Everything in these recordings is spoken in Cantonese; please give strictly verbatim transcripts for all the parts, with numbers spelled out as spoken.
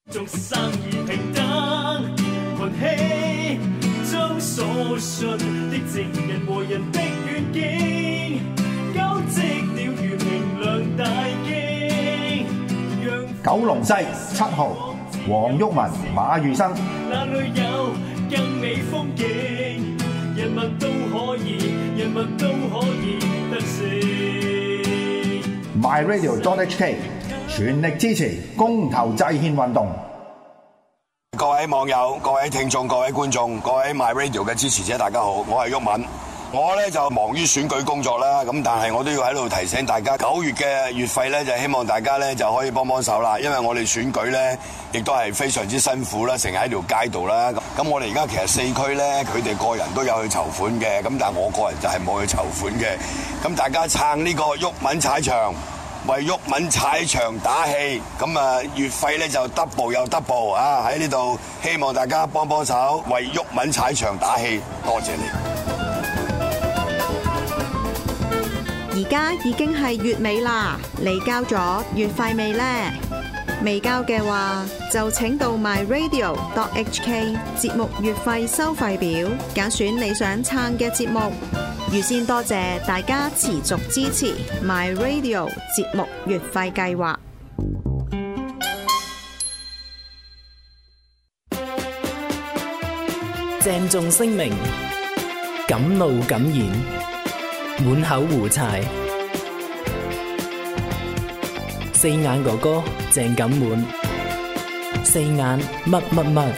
眾生而平等，群起將所信的正人和人的願景，交織了如明亮大經。 九龍西七號黃毓民馬如生， 那裏有更美風景，人民都可以，人民都可以得勝。 My Radio dot H K 全力支持公投制憲運動。 各位網友、各位聽眾、各位觀眾、各位 My Radio 嘅支持者，大家好，我係毓民。我咧就忙於選舉工作啦，咁但係我都要喺度提醒大家，九月嘅月費咧就希望大家咧就可以幫幫手啦，因為我哋選舉咧亦都係非常之辛苦啦，成日喺條街度啦。咁我哋而家其實四區咧，佢哋個人都有去籌款嘅，咁但係我個人就係冇去籌款嘅。咁大家撐呢個毓民踩場，為毓民踩場打氣，咁啊月費咧就 double 又 double 啊！喺呢度希望大家幫幫手，為毓民踩場打氣，多謝你。 而家已經係月尾啦，你交咗月費未呢？未交嘅話，就請到 My Radio dot H K 節目月費收費表，揀選你想撐嘅節目。預先多謝大家持續支持 My Radio 節目月費計劃。 鄭重聲明，敢怒敢言，滿口胡柴。四眼哥哥鄭錦滿，四眼乜乜乜。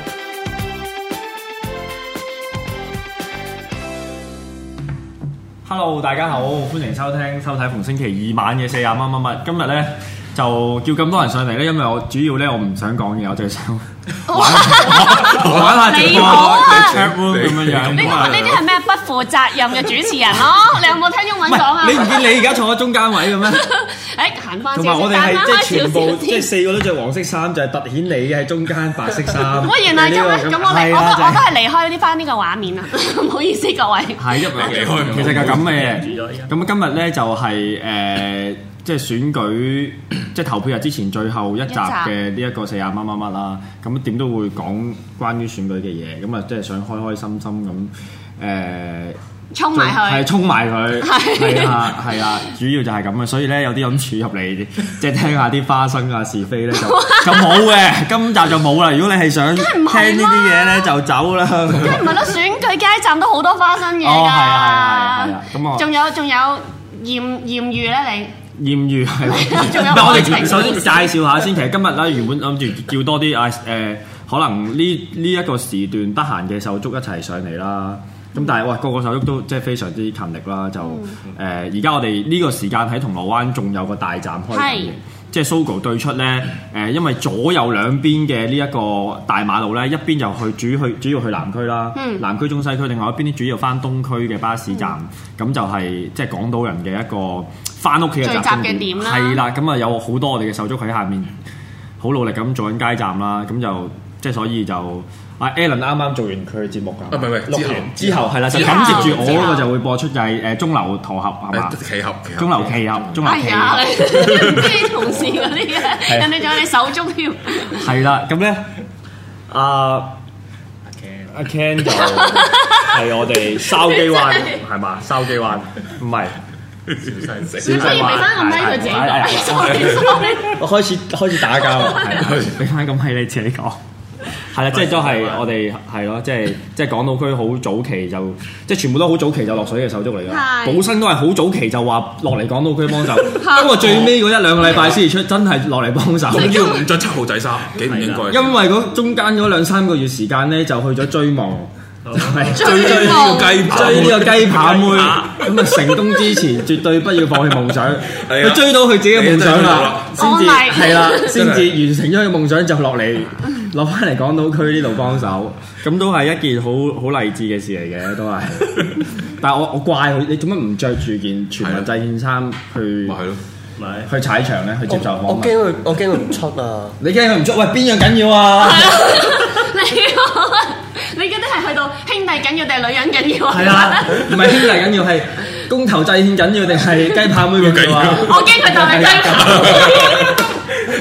Hello， 大家好，歡迎收聽收睇逢星期二晚嘅四眼乜乜乜。今日咧就叫咁多人上嚟咧，因為我主要咧我唔想講嘢，我淨係想玩玩下直播嘅 chat room 咁樣樣。 呢個呢啲係咩不負責任嘅主持人咯？你有冇聽中文講啊？ 你唔見你而家坐喺中間位嘅咩？ 誒行翻同埋我哋係即係全部即係四個都着黃色衫，就係凸顯你喺中間白色衫。 喂，原來咁樣咁，我哋我都我都係離開呢翻呢個畫面啊！唔好意思各位。係一離開，其實就咁嘅。咁今日咧就係誒。即係選舉，即係投票日之前最後一集嘅呢一個四眼乜乜乜啦，咁點都會講關於選舉嘅嘢，咁啊即係想開開心心咁誒， 衝埋去， 係衝埋佢，係啊係啊，主要就係咁嘅，所以咧有啲諗住入嚟，即係聽下啲花生啊是非咧就就冇嘅，今集就冇啦。如果你係想聽呢啲嘢咧，就走啦。 梗唔係啦，選舉街站都好多花生嘢㗎。 哦，係啊係啊係啊，咁我仲有仲有豔豔遇咧你。 豔遇係，我哋首先介紹下先。其實今日咧原本諗住叫多啲啊誒，可能呢呢一個時段得閒嘅手足一齊上嚟啦。咁但係哇，個個手足都即係非常之勤力啦。就誒，而家我哋呢個時間喺銅鑼灣仲有個大站開緊嘅，即係 Sogo 對出咧誒，因為左右兩邊嘅呢一個大馬路咧，一邊就去主去主要去南區啦，南區中西區，另外一邊啲主要翻東區嘅巴士站，咁就係即係港島人嘅一個翻屋企嘅集中點啦，係啦，咁啊有好多我哋嘅手足喺下面，好努力咁做緊街站啦，咁就即係所以就阿 Alan 啱啱做完佢嘅節目㗎，唔係唔係，錄完之後係啦，就緊接住我嗰個就會播出就係誒中流陀合係嘛，企合，中流企合，中流企合，唔知同事嗰啲嘅，人哋仲有你手足添，係啦，咁咧阿阿 Ken 就係我哋筲箕灣係嘛，筲箕灣唔係。小細聲，你可以俾翻個咪佢自己講。我開始開始打交啦，係俾翻個咪你自己講。係啦，即係都係我哋係咯，即係即係港島區好早期就即係全部都好早期就落水嘅手足嚟㗎。寶生都係好早期就話落嚟港島區幫手，不過最尾嗰一兩個禮拜先至出，真係落嚟幫手。要唔着七號仔衫，幾唔應該？因為嗰中間嗰兩三個月時間咧，就去咗追夢。追追呢個雞追呢個雞扒妹，咁啊成功之前絕對不要放棄夢想。佢追到佢自己嘅夢想啦，先至係啦，先至完成咗佢嘅夢想就落嚟，落翻嚟港島區呢度幫手，咁都係一件好好勵志嘅事嚟嘅，都係。但係我我怪佢，你做乜唔着住件全民制憲衫去？咪係咯，咪去踩場咧，去接受訪問。我驚佢，我驚佢唔出啊！你驚佢唔出？喂，邊樣緊要啊？你覺得係去到兄弟緊要定係女人緊要啊？係啦，唔係兄弟緊要，係公投制憲緊要定係雞扒妹緊要啊？我驚佢當係雞扒妹。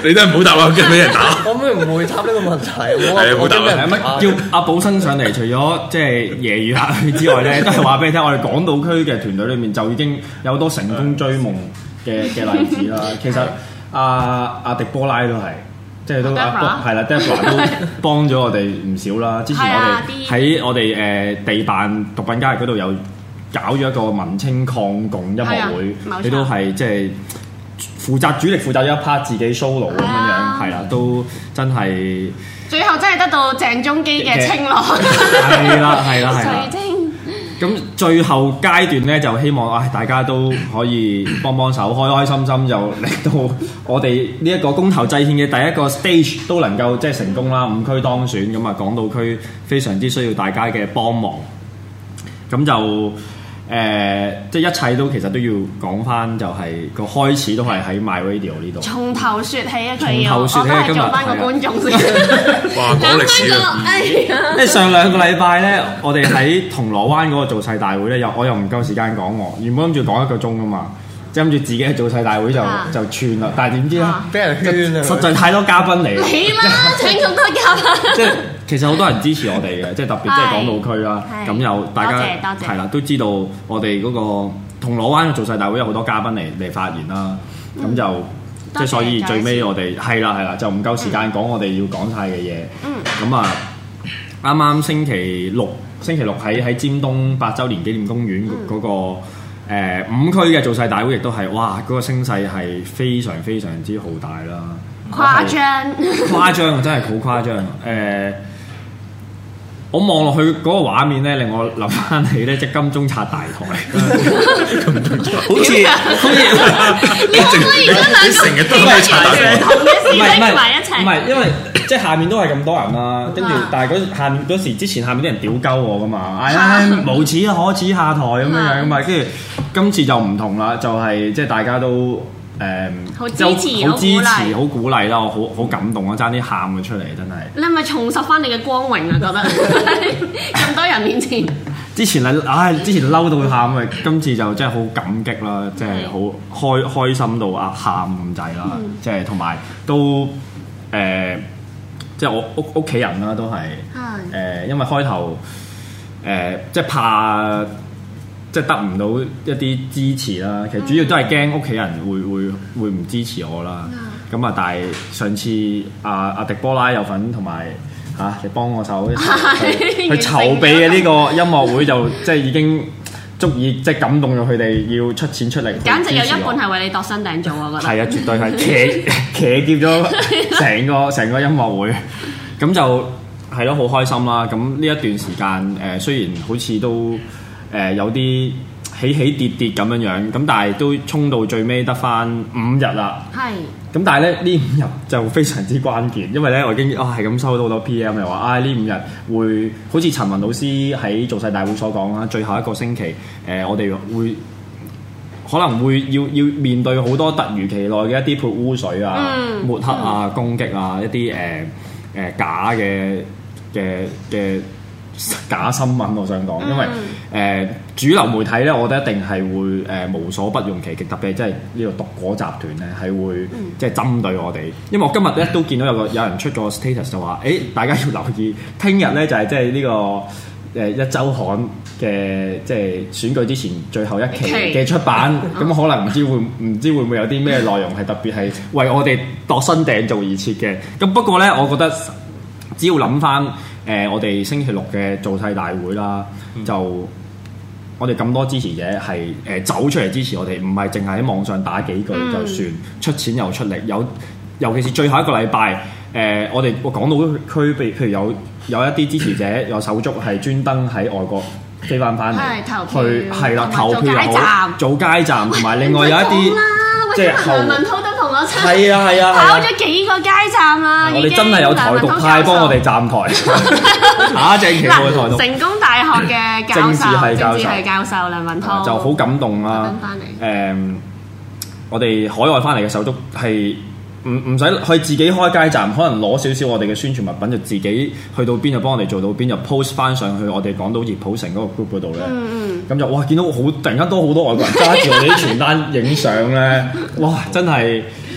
你都係唔好答啦，驚俾人打。 我咩唔會答呢個問題？ 係啊，唔好答啦。 乜叫阿寶生上嚟？除咗即係揶揄下佢之外咧，都係話俾你聽，我哋港島區嘅團隊裏面就已經有好多成功追夢嘅嘅例子啦。其實阿阿迪波拉都係。即係都係啦 Deborah 都幫咗我哋唔少啦。之前我哋喺我哋誒地辦毒品交易嗰度有搞咗一個文青抗共音樂會，你都係即係負責主力負責咗一 part 自己 solo 咁樣樣，係啦，都真係最後真係得到鄭中基嘅青睞。 係啦係啦係啦。咁最後階段咧，就希望唉大家都可以幫幫手，開開心心就嚟到我哋呢一個公投制憲嘅第一個 stage 都能夠即係成功啦，五區當選，咁啊港島區非常之需要大家嘅幫忙，咁就誒、呃、即係一切都其實都要講翻，就係個開始都係喺 My Radio 呢度。從頭説起啊！佢要我都係做翻個觀眾先。 哇！講歷史啊！ 因為上兩個禮拜咧，我哋喺銅鑼灣嗰個造勢大會咧，又我又唔夠時間講喎，原本諗住講一個鐘噶嘛，即係諗住自己喺造勢大會就、啊、就串啦，但係點知咧，俾人圈啊！實在太多嘉賓嚟，你啦，請咁多嘉賓。即係其實好多人支持我哋嘅，即係特別即係港島區啦，咁又大家係啦，都知道我哋嗰個銅鑼灣嘅造勢大會有好多嘉賓嚟嚟發言啦，咁、嗯、就。即係所以最尾我哋係啦係啦，就唔夠時間講我哋要講晒嘅嘢。咁啊、嗯，啱啱星期六星期六喺喺尖東八週年紀念公園嗰、那個、嗯呃、五區嘅造勢大會，亦都係哇嗰、那個聲勢係非常非常之浩大啦， 誇張誇張啊！真係好誇張誒。呃我望落去嗰個畫面咧，令我諗翻起咧，即係金鐘拆大台，好似好似你可唔可以將兩個成日都係拆大台， 同嘅事拎埋一齊？ 唔係，因為即係下面都係咁多人啦，跟住但係嗰下面嗰時之前下面啲人屌鳩我噶嘛，唉、哎、無恥可恥下台咁樣樣噶嘛，跟住今次就唔同啦，就係即係大家都。誒，好、嗯、支持，好支持，好鼓勵啦！我好好感動啊，爭啲喊咗出嚟，真係。你係咪重拾翻你嘅光榮啊？覺得咁多人面前。之前係唉、哎，之前嬲到喊啊，今次就真係好感激啦，即係好開開心到啊喊咁滯啦，即係同埋都誒，即、呃、係、就是、我屋屋企人啦，都係誒、呃，因為開頭誒即係怕。即係得唔到一啲支持啦，其實主要都係驚屋企人會會會唔支持我啦。咁啊，但係上次阿阿迪波拉有份同埋嚇你幫我手去去籌備嘅呢個音樂會，就即係已經足以即係感動咗佢哋要出錢出力。簡直有一半係為你度身訂做，我覺得。係啊，絕對係騎騎劫咗成個成個音樂會，咁就係咯，好開心啦。咁呢一段時間誒、呃，雖然好似都〜誒、呃、有啲起起跌跌咁樣樣，咁但係都衝到最尾得翻五日啦。係。咁但係咧呢五日就非常之關鍵，因為咧我已經啊係咁收到好多 P M 又話啊呢五日會好似陳雲老師喺造勢大會所講啦，最後一個星期誒、呃、我哋會可能會要要面對好多突如其來嘅一啲潑污水啊、嗯、抹黑啊、嗯、攻擊啊一啲誒誒假嘅嘅嘅。假新聞我想講，因為誒、呃、主流媒體咧，我覺得一定係會誒、呃、無所不用其極，特別係即係呢個毒果集團咧，係會、嗯、即係針對我哋。因為我今日咧都見到有個有人出咗 status 就話，誒、欸、大家要留意，聽日咧就係即係呢個誒、呃、一週刊嘅即係選舉之前最後一期嘅出版，咁、嗯、可能唔知會唔知會唔會有啲咩內容係特別係為我哋度身訂造而設嘅。咁不過咧，我覺得只要諗翻。誒、呃，我哋星期六嘅造勢大會啦，嗯、就我哋咁多支持者係誒、呃、走出嚟支持我哋，唔係淨係喺網上打幾句就算，嗯、出錢又出力，有尤其是最後一個禮拜，誒、呃，我哋我港島區譬譬如有有一啲支持者有手足係專登喺外國飛翻翻嚟去係啦投票又好，做街站，同埋另外有一啲即係梁文滔都同我出係啊係啊跑咗幾個街站啦，我哋真係有台獨派幫我哋站台，打正旗號嘅台獨。成功大學嘅教授，政治系教授，政治系教授梁文滔就好感動啦。誒，我哋海外翻嚟嘅手足係。唔唔使去自己開街站，可能攞少少我哋嘅宣傳物品，就自己去到邊就幫我哋做到邊，就 post 翻上去我哋港島熱普城嗰個 group 嗰度咧。咁、嗯、就哇見到好突然間多好多外國人揸住我哋啲傳單影相咧，哇真係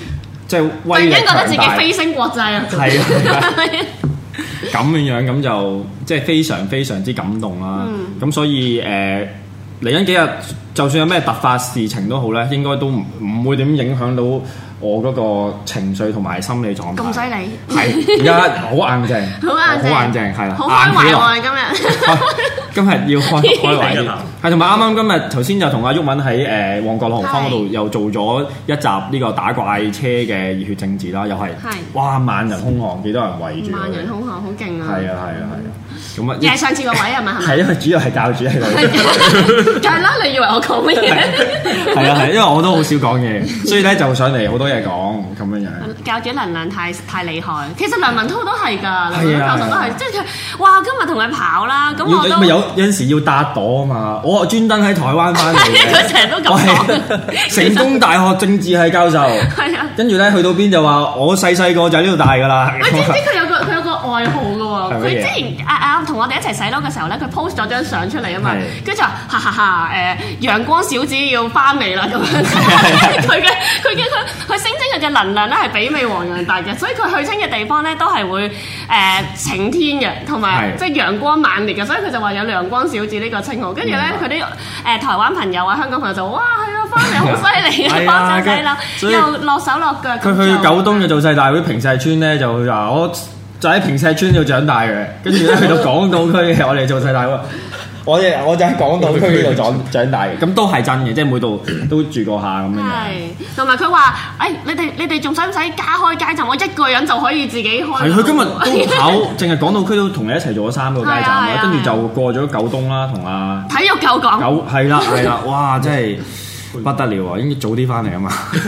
即係突然間覺得自己飛升國際啊！ 係啊，咁樣樣咁就即係非常非常之感動啦。咁、嗯、所以誒嚟緊幾日，就算有咩突發事情都好咧，應該都唔唔會點影響到我嗰個情緒同埋心理狀態。咁犀利，係而家好硬淨，好硬淨，好硬淨，係啦， 好開懷喎！今日今日要開開懷啲，係同埋啱啱今日頭先就同阿毓民喺誒旺角朗豪坊嗰度又做咗一集呢個打怪車嘅熱血政治啦，又係哇萬人空巷，幾多人圍住， 萬人空巷好勁啊！ 係啊係啊係啊！咁啊， 又係上次個位係咪？ 係因為主要係教主喺度， 梗係啦！你以為我講乜嘢？ 係啊係，因為我都好少講嘢，所以咧就上嚟好多嘢講咁樣樣。 教主能量太太厲害，其實梁文滔都係㗎，梁文滔教授都係，即係佢哇！今日同佢跑啦，咁我都咪有有陣時要搭朵啊嘛！我專登喺台灣翻嚟嘅， 佢成日都咁講。 成功大學政治系教授，係啊，跟住咧去到邊就話我細細個就喺呢度大㗎啦。 喂，知唔知佢有個佢有個愛好㗎喎？佢之前啊啊同我哋一齊洗腦嘅時候咧，佢 post 咗張相出嚟啊嘛，跟住就哈哈哈誒陽光小子要翻嚟啦咁樣。佢嘅佢嘅佢佢聲稱佢嘅能量咧係媲美黃洋達嘅，所以佢去親嘅地方咧都係會誒晴天嘅，同埋即係陽光猛烈嘅，所以佢就話有陽光小子呢個稱號。跟住咧佢啲誒台灣朋友啊、香港朋友就哇係啊，翻嚟好犀利啊，翻咗洗樓又落手落腳。 佢去九東嘅造勢大會平石村咧就話我就喺平石村度長大嘅，跟住咧去到港島區嘅我哋造勢大會。我哋我就喺港島區呢度長長大嘅，咁都係真嘅，即係每度都住過下咁樣。 係，同埋佢話：誒，你哋你哋仲使唔使加開街站？我一個人就可以自己開。係， 佢今日都跑，淨係港島區都同你一齊做咗三個街站啦，跟住就過咗九東啦，同阿體育九港。 九係啦係啦，哇！真係不得了啊！應該早啲翻嚟啊嘛。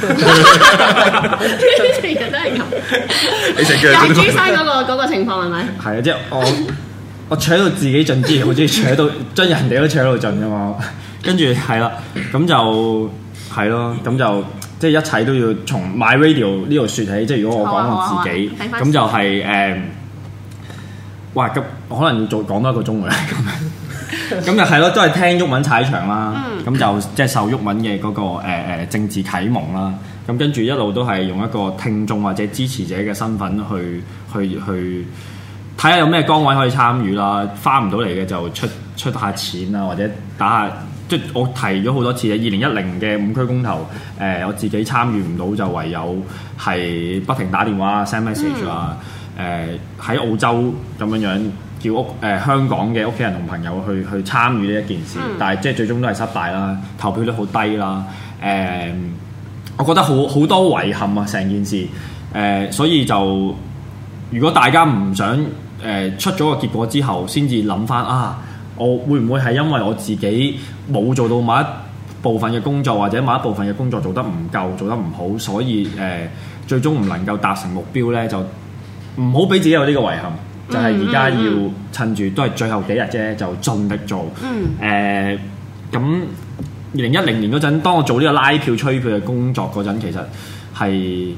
成日都係咁。你成日又係珠山嗰個嗰個情況係咪？ 係啊，即係我。我扯到自己盡之，好中意扯到將人哋都扯到盡噶嘛，跟住係啦，咁就係咯，咁就即係一切都要從 My Radio 呢度説起。即係如果我講我自己，咁、啊啊、就係、是、誒、呃，哇！咁可能要做講多一個鐘嘅咁樣，咁就係咯，都係聽毓民踩場啦，咁、嗯、就即係受毓民嘅嗰、那個誒誒、呃、政治啟蒙啦，咁跟住一路都係用一個聽眾或者支持者嘅身份去去去。去睇下有咩崗位可以參與啦，翻唔到嚟嘅就出出下錢啊，或者打下，即係我提咗好多次嘅二零一零嘅五區公投，誒、呃、我自己參與唔到就唯有係不停打電話 send message 啊，誒、呃、喺澳洲咁樣樣叫屋誒、呃、香港嘅屋企人同朋友去去參與呢一件事，嗯、但係即係最終都係失敗啦，投票率好低啦，誒、呃、我覺得好好多遺憾啊成件事，誒、呃、所以就如果大家唔想誒出咗個結果之後，先至諗翻啊，我會唔會係因為我自己冇做到某一部分嘅工作，或者某一部分嘅工作做得唔夠，做得唔好，所以誒、呃、最終唔能夠達成目標咧，就唔好俾自己有呢個遺憾。嗯、就係而家要趁住都係最後幾日啫，就盡力做。誒咁二零一零年嗰陣，當我做呢個拉票催票嘅工作嗰陣，其實係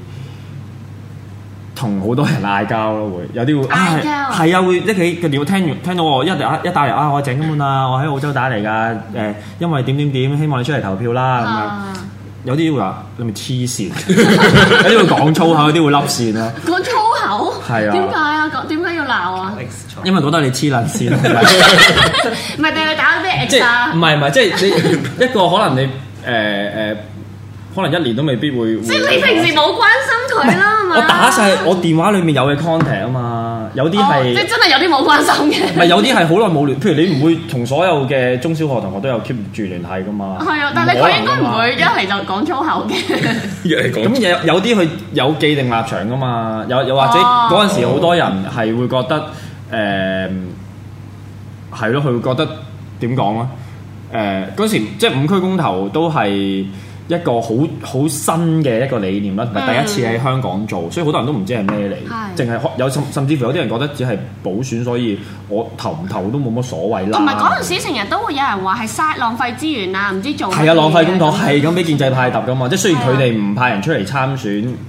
同好多人嗌交咯，會有啲會嗌交，係啊，會一企個電話聽完聽到我一打一打嚟啊，我鄭根本啊，我喺澳洲打嚟㗎，誒，因為點點點，希望你出嚟投票啦咁樣。啊、有啲會話你咪黐線，有啲會講粗口，有啲會笠線啊。講粗口？係啊。點解啊？講點解要鬧啊？因為覺得你黐撚線。唔係定係打啲 X 啊？唔係唔係，即係你一個可能你誒誒。呃呃可能一年都未必會。即係你平時冇關心佢啦，係嘛？我打晒我電話裡面有嘅 contact 啊嘛，有啲係、哦、即係真係有啲冇關心嘅。唔係有啲係好耐冇聯，譬如你唔會同所有嘅中小學同學都有 keep 住聯繫噶嘛。係啊，但係佢應該唔會一嚟就講粗口嘅。一嚟講。咁有有啲佢有既定立場噶嘛？有又或者嗰陣、哦、時好多人係會覺得誒係咯，佢、呃、會覺得點講咧？誒嗰陣時即係五區公投都係一個好好新嘅一個理念啦，同埋第一次喺香港做，嗯、所以好多人都唔知係咩嚟，淨係有甚甚至乎有啲人覺得只係補選，所以我投唔投都冇乜所謂啦。同埋嗰陣時成日都會有人話係嘥浪費資源啊，唔知做係啊浪費公帑係咁俾建制派揼噶嘛，即係雖然佢哋唔派人出嚟參選，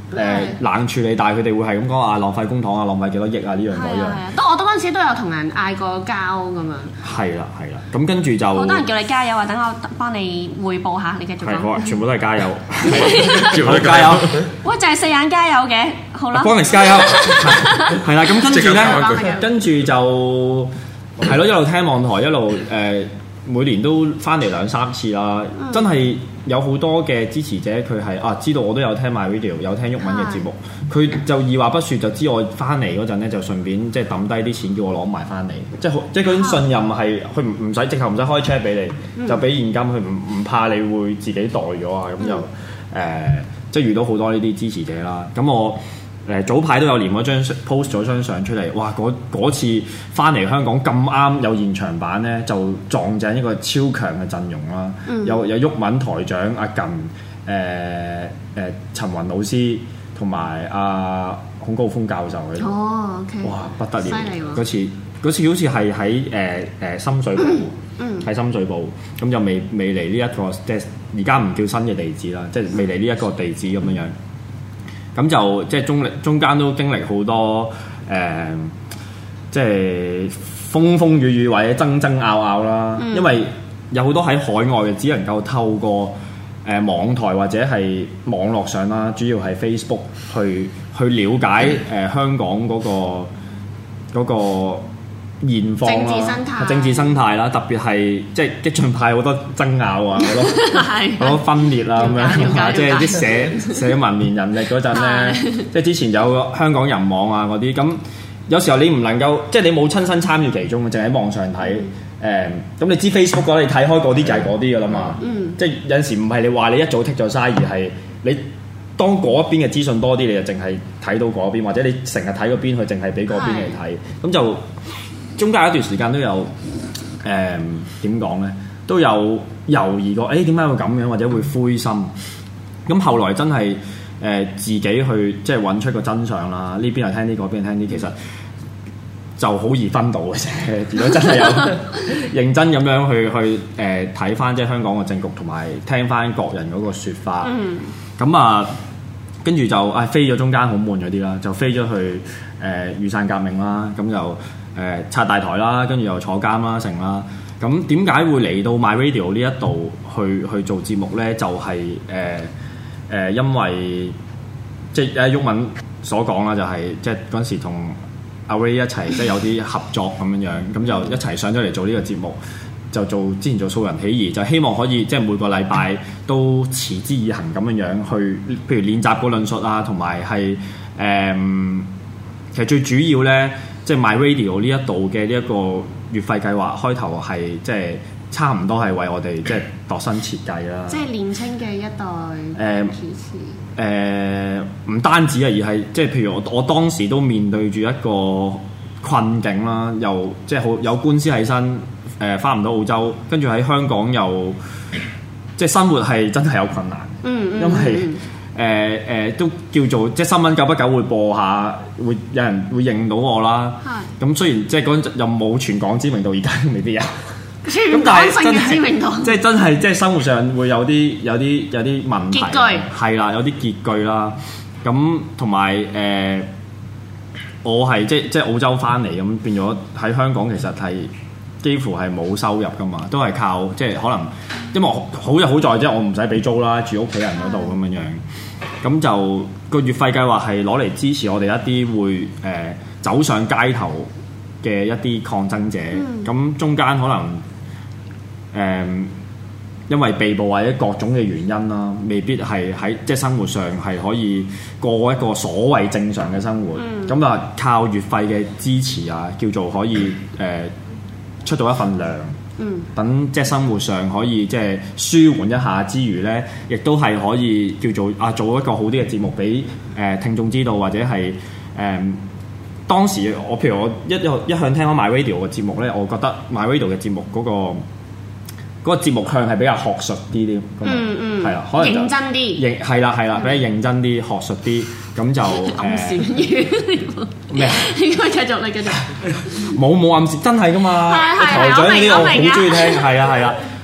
誒冷處理，但係佢哋會係咁講啊，浪費公帑啊，浪費幾多億啊，呢樣嗰樣。 係啊，都我都嗰陣時都有同人嗌過交咁樣。 係啦係啦，咁跟住就好多人叫你加油啊，等我幫你彙報下，你繼續講。 係好啊，全部都係加油， 全部都加油。 喂，就係四眼加油嘅，好啦。 幫你加油，係啦，咁跟住即刻咧講一句， 跟住就係咯，一路聽網台，一路誒。每年都翻嚟兩三次啦，嗯、真係有好多嘅支持者，佢係啊知道我都有聽 MyRadio， 有聽毓民嘅節目，佢就二話不說就知我翻嚟嗰陣咧，就順便即係抌低啲錢叫我攞埋翻嚟，即係即係嗰種信任係佢唔唔使直頭唔使開 check 俾你，嗯、就俾現金，佢唔唔怕你會自己袋咗啊，咁就誒、呃、即係遇到好多呢啲支持者啦，咁我。誒早排都有連嗰張 post 咗張相出嚟，哇！嗰次翻嚟香港咁啱有現場版咧，就撞正一個超強嘅陣容啦、嗯。有有毓民台長阿近，誒、呃、誒、呃、陳雲老師同埋阿孔誥烽教授喺度。哦，OK。哇，不得了！嗰次嗰次好似係喺誒誒深水埗，喺、嗯、深水埗咁就未未嚟呢一個即係而家唔叫新嘅地址啦，即係未嚟呢一個地址咁樣樣。咁就即係中歷中間都經歷好多誒、呃，即係風風雨雨或者爭爭拗拗啦。嗯、因為有好多喺海外嘅，只能夠透過誒、呃、網台或者係網絡上啦，主要係 Facebook 去去了解誒、呃、香港嗰、嗰個嗰、嗰個現況啦，政治生態，政治生態啦，特別係即係激進派好多爭拗啊，好多好多分裂啦咁樣，即係啲社社民連人力嗰陣咧，即係之前有香港人網啊嗰啲，咁有時候你唔能夠，即係你冇親身參與其中，淨喺網上睇，誒、嗯，咁你知 Facebook 嗰，你睇開嗰啲就係嗰啲噶啦嘛，嗯、即係有陣時唔係你話你一早剔咗嘥，而係你當嗰一邊嘅資訊多啲，你就淨係睇到嗰邊，或者你成日睇嗰邊，佢淨係俾嗰邊嚟睇，咁就。中間有一段時間都有誒點講咧，都有猶豫過，誒點解會咁樣，或者會灰心。咁後來真係誒、呃、自己去即係揾出個真相啦。呢邊係聽啲，嗰邊係聽啲，其實就好易分到嘅啫。如果真係有認真咁樣去去誒睇翻即係香港嘅政局，同埋聽翻各人嗰個説法，咁、嗯、啊跟住就啊飛咗中間好悶嗰啲啦，就飛咗去誒、呃、雨傘革命啦，咁就。誒拆大台啦，跟住又坐監啦，成啦。咁點解會嚟到 MyRadio 呢一度去去做節目咧？就係誒誒，因為即係誒毓民所講啦，就係、是、即係嗰陣時同阿 Ray 一齊即係有啲合作咁樣樣，咁就一齊上咗嚟做呢個節目，就做之前做素人起義，就希望可以即係每個禮拜都持之以恆咁樣樣去，譬如練習個論述啊，同埋係誒其實最主要咧。即係 MyRadio 呢一度嘅呢一個月費計劃，開頭係即係差唔多係為我哋即係度身設計啦。即係年青嘅一代誒誒，唔單止啊，而係即係譬如我我當時都面對住一個困境啦，又即係好有官司喺身，誒返唔到澳洲，跟住喺香港又即係生活係真係有困難。嗯嗯，因為。誒誒、呃呃、都叫做即係新聞久不久會播下，會有人會認到我啦。係。咁雖然即係嗰陣又冇全港知名度，而家未必有。全港性嘅知名度。即係真係即係生活上會有啲有啲有啲問題。拮據。係啦，有啲拮據啦。咁同埋誒，我係即即係澳洲翻嚟咁，變咗喺香港其實係幾乎係冇收入噶嘛，都係靠即係可能，因為我好就好在即係我唔使俾租啦，住屋企人嗰度咁樣樣。咁就個月費計劃係攞嚟支持我哋一啲會誒、呃、走上街頭嘅一啲抗爭者，咁、嗯、中間可能誒、呃、因為被捕或者各種嘅原因啦，未必係喺即係生活上係可以過一個所謂正常嘅生活，咁啊、嗯、靠月費嘅支持啊，叫做可以誒、呃、出到一份糧。嗯，等即係生活上可以即係舒緩一下之餘咧，亦都係可以叫做啊做一個好啲嘅節目俾誒、呃、聽眾知道，或者係誒、呃、當時我譬如我一一向聽開 MyRadio 嘅節目咧，我覺得 MyRadio 嘅節目嗰、嗰個嗰、嗰個節目向係比較學術啲啲，嗯嗯，係啦，可能認真啲，認係啦係啦，比較認真啲、學術啲，咁就暗示咩啊？應該繼續你繼續，冇冇暗示，真係噶嘛！台長呢啲我好中意聽，係啊係啊，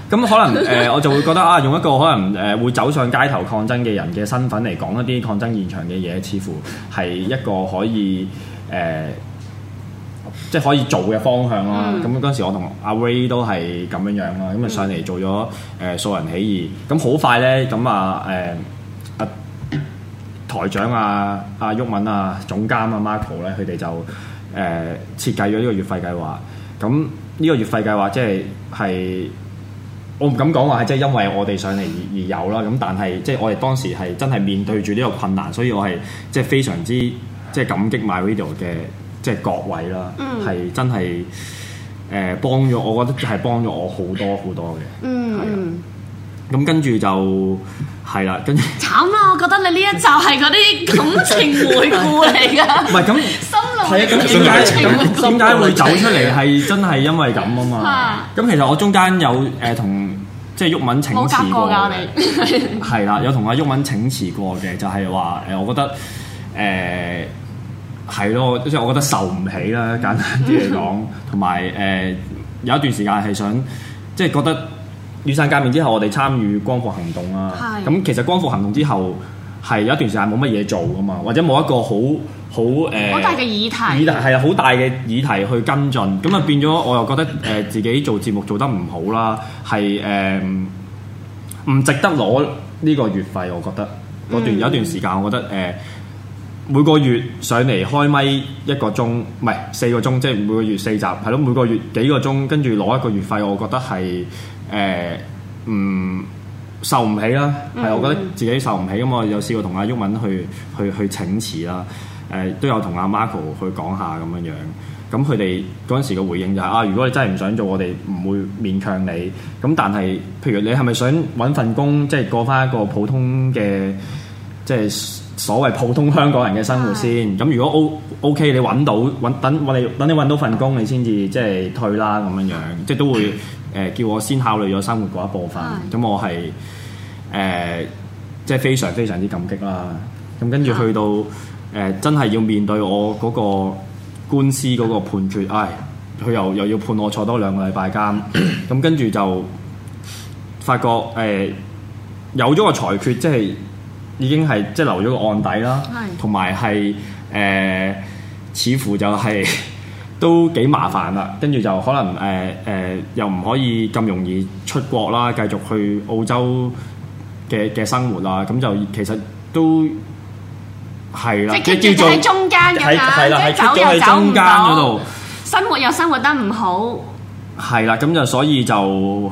咁可能誒、呃、我就會覺得啊，用一個可能誒、呃、會走上街頭抗爭嘅人嘅身份嚟講一啲抗爭現場嘅嘢，似乎係一個可以誒。呃即係可以做嘅方向啦。咁嗰陣時，我同阿 Ray 都係咁樣樣啦。咁啊上嚟做咗誒素人起義。咁好快咧，咁啊誒啊台長啊、阿毓民啊、總監啊 Marco 咧，佢哋就誒、呃、設計咗呢個月費計劃。咁呢個月費計劃即係係我唔敢講話係即係因為我哋上嚟而而有啦。咁但係即係我哋當時係真係面對住呢個困難，所以我係即係非常之即係感激 MyRadio 嘅。即係各位啦，係、嗯、真係誒、呃、幫咗，我覺得係幫咗我好多好多嘅。嗯嗯。咁跟住就係啦，跟住。慘啦！我覺得你呢一集係嗰啲感情回顧嚟㗎。唔係咁。心路。係啊，咁點解咁點解會走出嚟？係真係因為咁啊嘛。咁其實我中間有誒同、呃、即係毓民請辭過嘅。你。係啦，有同阿毓民請辭過嘅，就係話誒，我覺得誒。呃係咯，即係我覺得受唔起啦，簡單啲嚟講，同埋誒有一段時間係想，即係覺得雨傘革命之後，我哋參與光復行動啦。咁是其實光復行動之後係有一段時間冇乜嘢做噶嘛，或者冇一個好好誒好大嘅議題，議題係好大嘅議題去跟進，咁啊變咗我又覺得誒、呃、自己做節目做得唔好啦，係誒唔值得攞呢個月費，我覺得嗰段、嗯、有一段時間，我覺得誒。呃每個月上嚟開咪一個鐘，唔係四個鐘，即係每個月四集，係咯，每個月幾個鐘，跟住攞一個月費，我覺得係誒唔受唔起啦，係、嗯、我覺得自己受唔起，咁我有試過同阿毓民去去去請辭啦，誒、呃、都有同阿 Marco 去講下咁樣樣，咁佢哋嗰陣時嘅回應就係、是、啊，如果你真係唔想做，我哋唔會勉強你，咁但係譬如你係咪想揾份工，即係過返一個普通嘅即係。所謂普通香港人嘅生活先，咁的如果 O O K 你揾到揾等我哋等你揾到份工，你先至即係退啦咁樣樣，即係都會誒、呃、叫我先考慮咗生活嗰一部分。咁的我係誒、呃、即係非常非常之感激啦。咁跟住去到誒、呃、真係要面對我嗰個官司嗰個判決，唉，佢又又要判我坐多兩個禮拜監，咁跟住就發覺誒、呃、有咗個裁決，即係。已經係即係留咗個案底啦，同埋係誒，似乎就係、是、都幾麻煩啦。跟住就可能誒誒、呃呃，又唔可以咁容易出國啦，繼續去澳洲嘅嘅生活啦。咁就其實都係啦，即係叫做喺中間咁樣，即係走又走唔到，生活又生活得唔好。係啦，咁就所以就誒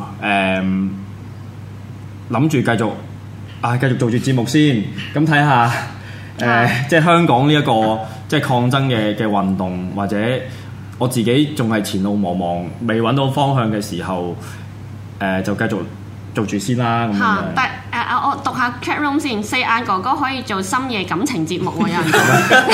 諗住繼續。啊！繼續做住節目先，咁睇下誒，即係香港呢、這、一個即係抗爭嘅嘅運動，或者我自己仲係前路茫茫，未揾到方向嘅時候，誒、呃、就繼續做住先啦。咁樣。但誒、呃、我讀下 chat room 先，四眼哥哥可以做深夜感情節目喎，有人講。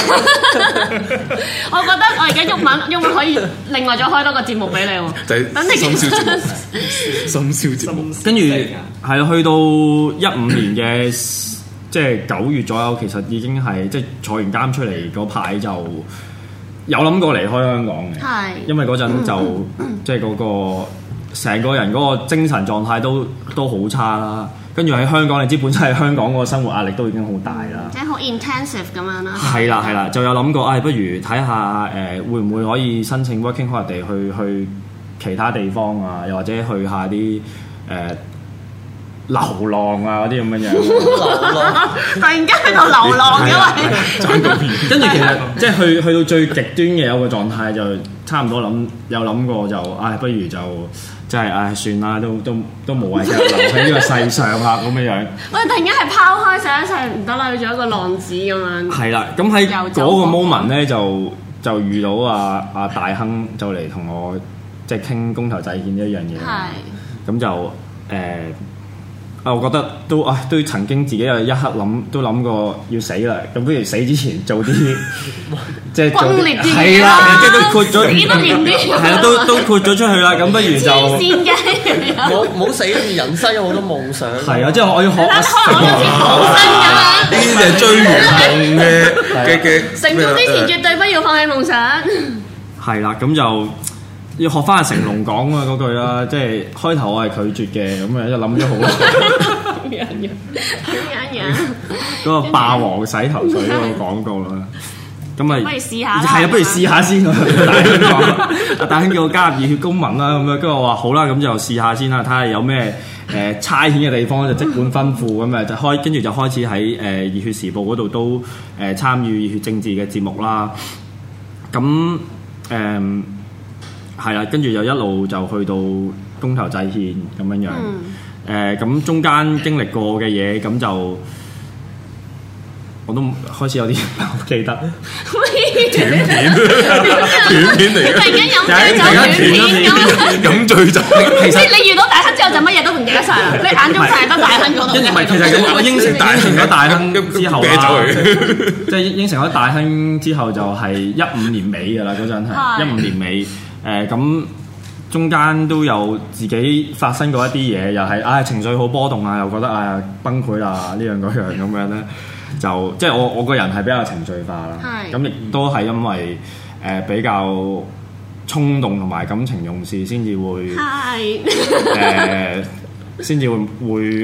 我覺得我而家毓民毓民可以另外再開多個節目俾你喎。等你深宵節目，深宵節目。跟住係咯，去到一五年嘅即係九月左右，其實已經係即係坐完監出嚟嗰排就有諗過離開香港嘅。係是。因為嗰陣就即係嗰個成個人嗰個精神狀態都都好差啦。跟住喺香港，你知本身喺香港個生活壓力都已經好大啦，即係好 intensive 咁樣啦。係啦係啦，就有諗過，唉、哎，不如睇下誒、呃，會唔會可以申請 working holiday 去去其他地方啊，又或者去下啲誒、呃、流浪啊嗰啲咁樣樣。流浪，突然間去到流浪嘅位。跟住其實即係去去到最極端嘅有個狀態，就差唔多諗有諗過就，唉、哎，不如就。即係唉，算啦，都都都無謂繼續留喺呢個世上啦，咁樣樣。我哋突然間係拋開晒一切唔得啦，要做一個浪子咁樣。係啦，咁喺嗰個 moment 咧，就就遇到阿阿大亨就嚟同我即係傾公投制憲呢一樣嘢。係。咁就誒。呃啊，我覺得都啊，都曾經自己有一刻諗，都諗過要死啦。咁不如死之前做啲即係轟烈啲嘢啦，即係都豁咗，死得掂啲。係啦，都都豁咗出去啦。咁不如就冇冇死，人生有好多夢想。係啊，即係我要學啊，呢啲就係追夢嘅嘅嘅。成功之前絕對不要放棄夢想。係啦，咁就要學翻阿成龍講啊嗰句啦，即係開頭我係拒絕嘅，咁啊一諗咗好耐。 點樣樣？點樣樣？ 嗰個霸王洗頭水嗰個廣告啦，咁啊， 不如試下啦。 係啊，不如試下先。大兄講，阿大兄叫我加入熱血公民啦，咁樣跟住我話好啦，咁就試下先啦，睇下有咩誒差遣嘅地方就即管吩咐咁啊，就開跟住就開始喺誒熱血時報嗰度都誒參與熱血政治嘅節目啦。咁誒係啦，跟住就一路就去到公投制憲咁樣樣。誒咁、嗯、中間經歷過嘅嘢，咁就我都開始有啲唔好記得。 斷片，斷片嚟嘅。 突然間飲醉酒斷片咁， 飲醉酒。 其實你遇到大亨之後就乜嘢都唔記得晒啦，你眼中淨係得大亨嗰度。 唔係，其實我應承大應承咗大亨之後啦，即係應承咗大亨之後就係一五年尾㗎啦，嗰陣係一五年尾。誒咁。中間都有自己發生過一啲嘢，又係唉情緒好波動啊，又覺得唉崩潰啦，呢樣嗰樣咁樣咧，就即係我我個人係比較情緒化啦。係。咁亦都係因為誒、呃、比較衝動同埋感情用事，先至會係誒先至會會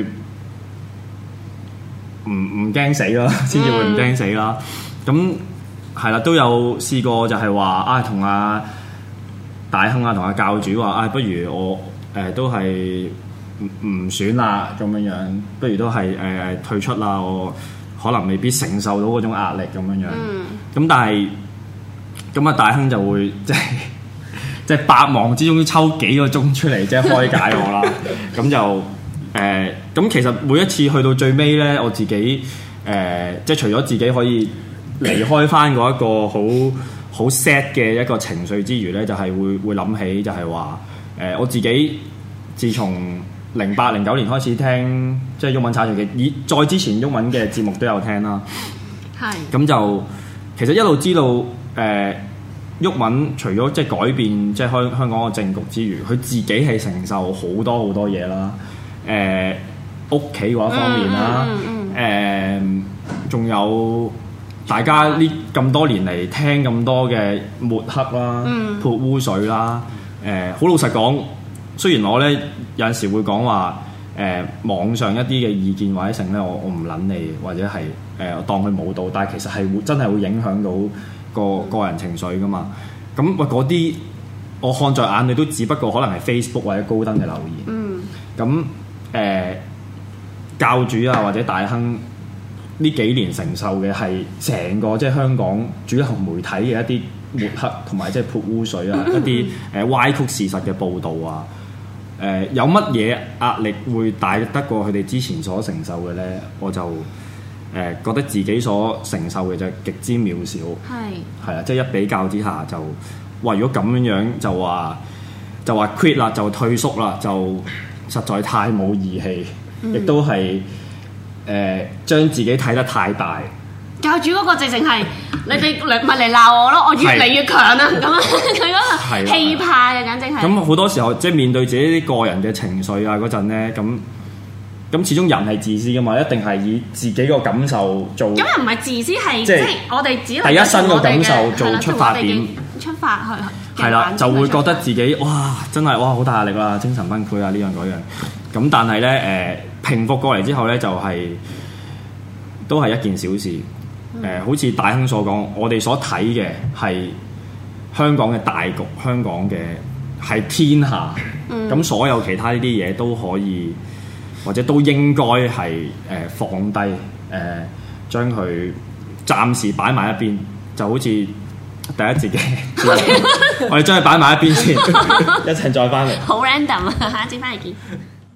唔唔驚死啦，先至會唔驚死啦。咁係啦，都有試過就係話啊同阿大亨啊，同阿教主話：，啊、哎，不如我誒、呃、都係唔唔選啦，咁樣樣，不如都係誒誒退出啦。我可能未必承受到嗰種壓力咁樣樣。咁、嗯、但係咁啊，大亨就會即係即係百忙之中抽幾個鐘出嚟，即係開解我啦。咁就誒，咁、呃、其實每一次去到最尾咧，我自己誒、呃，即係除咗自己可以離開翻嗰一個好好 sad 嘅一個情緒之餘咧，就係、是、會會諗起就係話誒我自己自從零八零九年開始聽即係毓民踩場嘅，以再之前毓民嘅節目都有聽啦。係咁是就其實一路知道誒、呃、毓民除咗即係改變即係香香港嘅政局之餘，佢自己係承受好多好多嘢啦。誒屋企嗰一方面啦，誒仲有。大家呢咁多年嚟聽咁多嘅抹黑啦、嗯、潑污水啦，誒、呃、好老實講，雖然我咧有陣時會講話誒網上一啲嘅意見或者成咧，我我唔撚你，或者係誒、呃、當佢冇到，但係其實係會真係會影響到個個人情緒噶嘛。咁喂嗰啲我看在眼裏都只不過可能係 Facebook 或者高登嘅留言。咁誒、嗯呃、教主啊或者大亨。呢幾年承受嘅係成個即係香港主流媒體嘅一啲抹黑同埋即係潑污水啊，一啲誒歪曲事實嘅報導啊，誒、呃、有乜嘢壓力會大得過佢哋之前所承受嘅咧？我就誒、呃、覺得自己所承受嘅就極之渺小，係係啊，即係一比較之下就話如果咁樣樣就話就話 quit 啦，就退縮啦，就實在太冇義氣，亦都係。誒、呃、將自己睇得太大， 教主嗰個直情係你哋嚟咪嚟鬧我咯，我越嚟越強啊！咁啊，佢嗰個氣派啊，簡直係。咁好多時候即係面對自己啲個人嘅情緒啊嗰陣咧，咁咁始終人係自私噶嘛，一定係以自己個感受做。咁又唔係自私，係即係我哋只第一身個感受做出發點， 出發去係啦，就會覺得自己哇真係哇好大壓力啦，精神崩潰啊呢樣嗰樣。咁但係咧誒。呃平復過嚟之後咧，就係、是、都係一件小事。誒、嗯呃，好似大亨所講，我哋所睇嘅係香港嘅大局，香港嘅係天下。咁、嗯、所有其他呢啲嘢都可以，或者都應該係誒、呃、放低，誒、呃、將佢暫時擺埋一邊，就好似第一節嘅，我哋將佢擺埋一邊先，一陣再翻嚟。 好 random 啊！下一節翻嚟見。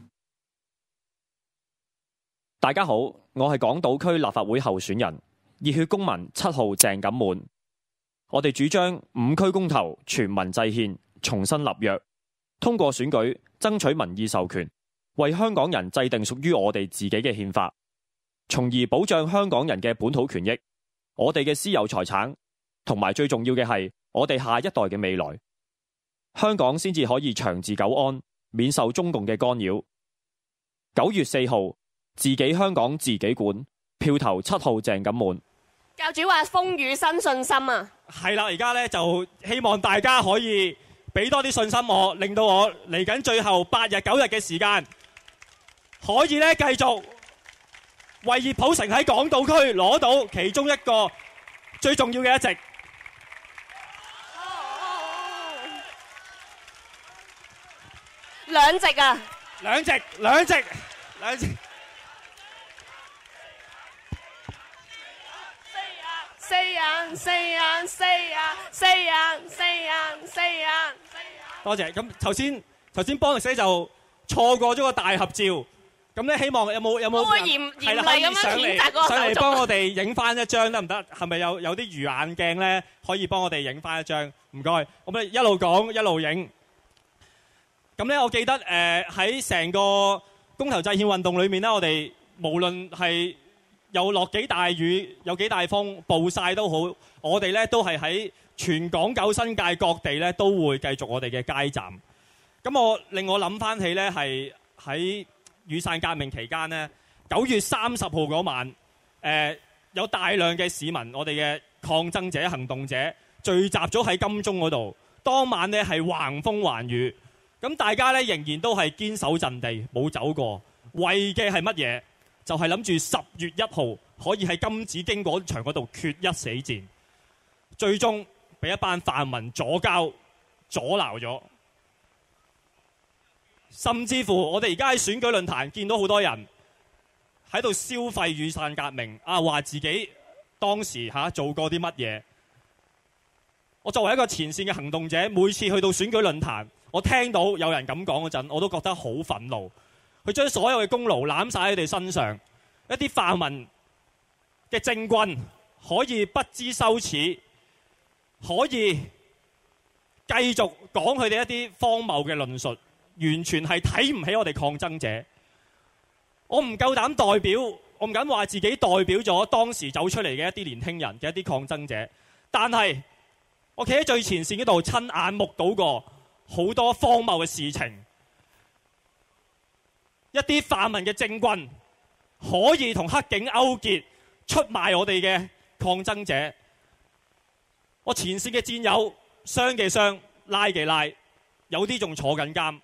大家好，我係港島區立法會候選人熱血公民七號鄭錦滿。我哋主張五區公投全民制憲，重新立約，通過選舉爭取民意授權，為香港人制定屬於我哋自己嘅憲法，從而保障香港人嘅本土權益、我哋嘅私有財產，同埋最重要嘅係我哋下一代嘅未來。香港先至可以長治久安，免受中共嘅干擾。九月四號。自己香港自己管，票投七號鄭錦滿。 教主話風雨新信心啊！ 係啦，而家咧就希望大家可以俾多啲信心我，令到我嚟緊最後八日九日嘅時間，可以咧繼續為熱普城喺港島區攞到其中一個最重要嘅一席。 兩席啊！ 兩席，兩席，兩席。 四人，四人，四人，四人，四人，四人。 多謝。咁頭先頭先幫力姐就錯過咗個大合照，咁咧希望有冇有冇可以嚴嚴厲咁樣譴責嗰個手續上嚟幫我哋影翻一張得唔得？係咪有有啲魚眼鏡咧可以幫我哋影翻一張？唔該。咁咧一路講一路影。咁咧，我記得誒喺成個公投制憲運動裏面咧，我哋無論係有落幾大雨、有幾大風、暴曬都好，我哋咧都係喺全港九新界各地咧都會繼續我哋嘅街站。咁我令我諗翻起咧，係喺雨傘革命期間咧，九月三十號嗰晚，誒、呃、有大量嘅市民，我哋嘅抗爭者、行動者聚集咗喺金鐘嗰度。當晚咧係橫風橫雨。咁大家咧仍然都係堅守陣地，冇走過，為嘅係乜嘢？就係諗住十月一號可以喺金紫荊嗰場嗰度決一死戰，最終俾一班泛民左膠阻撓咗，甚至乎我哋而家喺選舉論壇見到好多人喺度消費雨傘革命，啊話自己當時嚇、啊、做過啲乜嘢。我作為一個前線嘅行動者，每次去到選舉論壇，我聽到有人咁講嗰陣，我都覺得好憤怒。佢將所有嘅功勞攬晒喺佢哋身上，一啲泛民嘅政棍可以不知羞恥，可以繼續講佢哋一啲荒謬嘅論述，完全係睇唔起我哋抗爭者。我唔夠膽代表，我唔敢話自己代表咗當時走出嚟嘅一啲年輕人嘅一啲抗爭者，但係我企喺最前線嗰度，親眼目睹過好多荒謬嘅事情。一啲泛民嘅政棍可以同黑警勾結，出賣我哋嘅抗爭者。我前線嘅戰友，傷嘅傷，拉嘅拉，有啲仲坐緊監。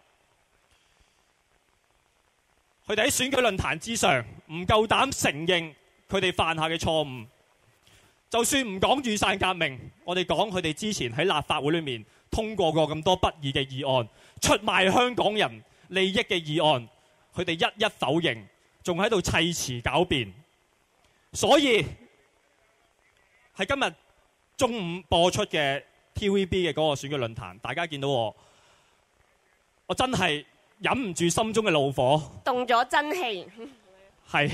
佢哋喺選舉論壇之上，唔夠膽承認佢哋犯下嘅錯誤。就算唔講雨傘革命，我哋講佢哋之前喺立法會裏面通過過咁多不義嘅議案，出賣香港人利益嘅議案，佢哋一一否認，仲喺度砌詞狡辯。所以喺今日中午播出嘅 T V B 嘅嗰個選舉論壇，大家見到我，我真係忍唔住心中嘅怒火， 動咗真氣。 係。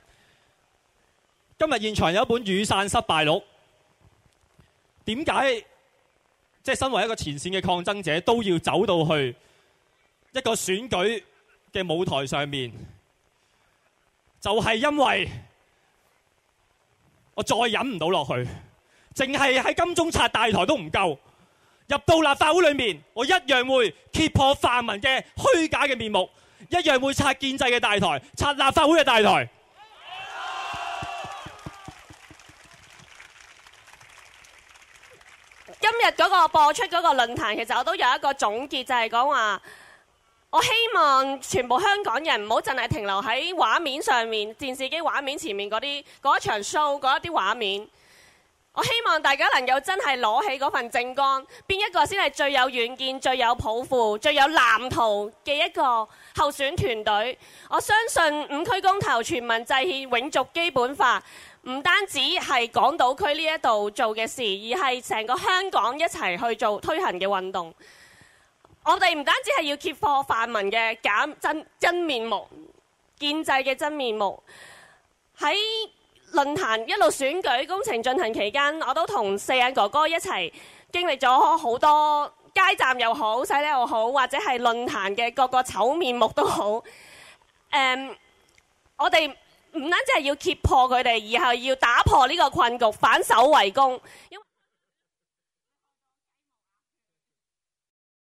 今日現場有一本雨傘失敗錄，點解即係身為一個前線嘅抗爭者都要走到去一個選舉嘅舞台上面？就係因為我再忍唔到落去，淨係喺金鐘拆大台都唔夠，入到立法會裏面，我一樣會揭破泛民嘅虛假嘅面目，一樣會拆建制嘅大台，拆立法會嘅大台。 今日嗰個播出嗰個論壇，其實我都有一個總結，就係講話，我希望全部香港人唔好淨係停留喺畫面上面，電視機畫面前面嗰啲嗰一場 show 嗰一啲畫面。我希望大家能夠真係攞起嗰份政綱，邊一個先係最有遠見、最有抱負、最有藍圖嘅一個候選團隊。我相信五區公投、全民制憲、永續基本法，唔單止係港島區呢一度做嘅事，而係成個香港一齊去做推行嘅運動。我哋唔單止係要揭破泛民嘅假真真面目、建制嘅真面目。喺論壇一路選舉工程進行期間，我都同四眼哥哥一齊經歷咗好多街站又好、洗禮又好，或者係論壇嘅各個醜面目都好。誒，我哋唔單止係要揭破佢哋，而係要打破呢個困局，反守為攻。因為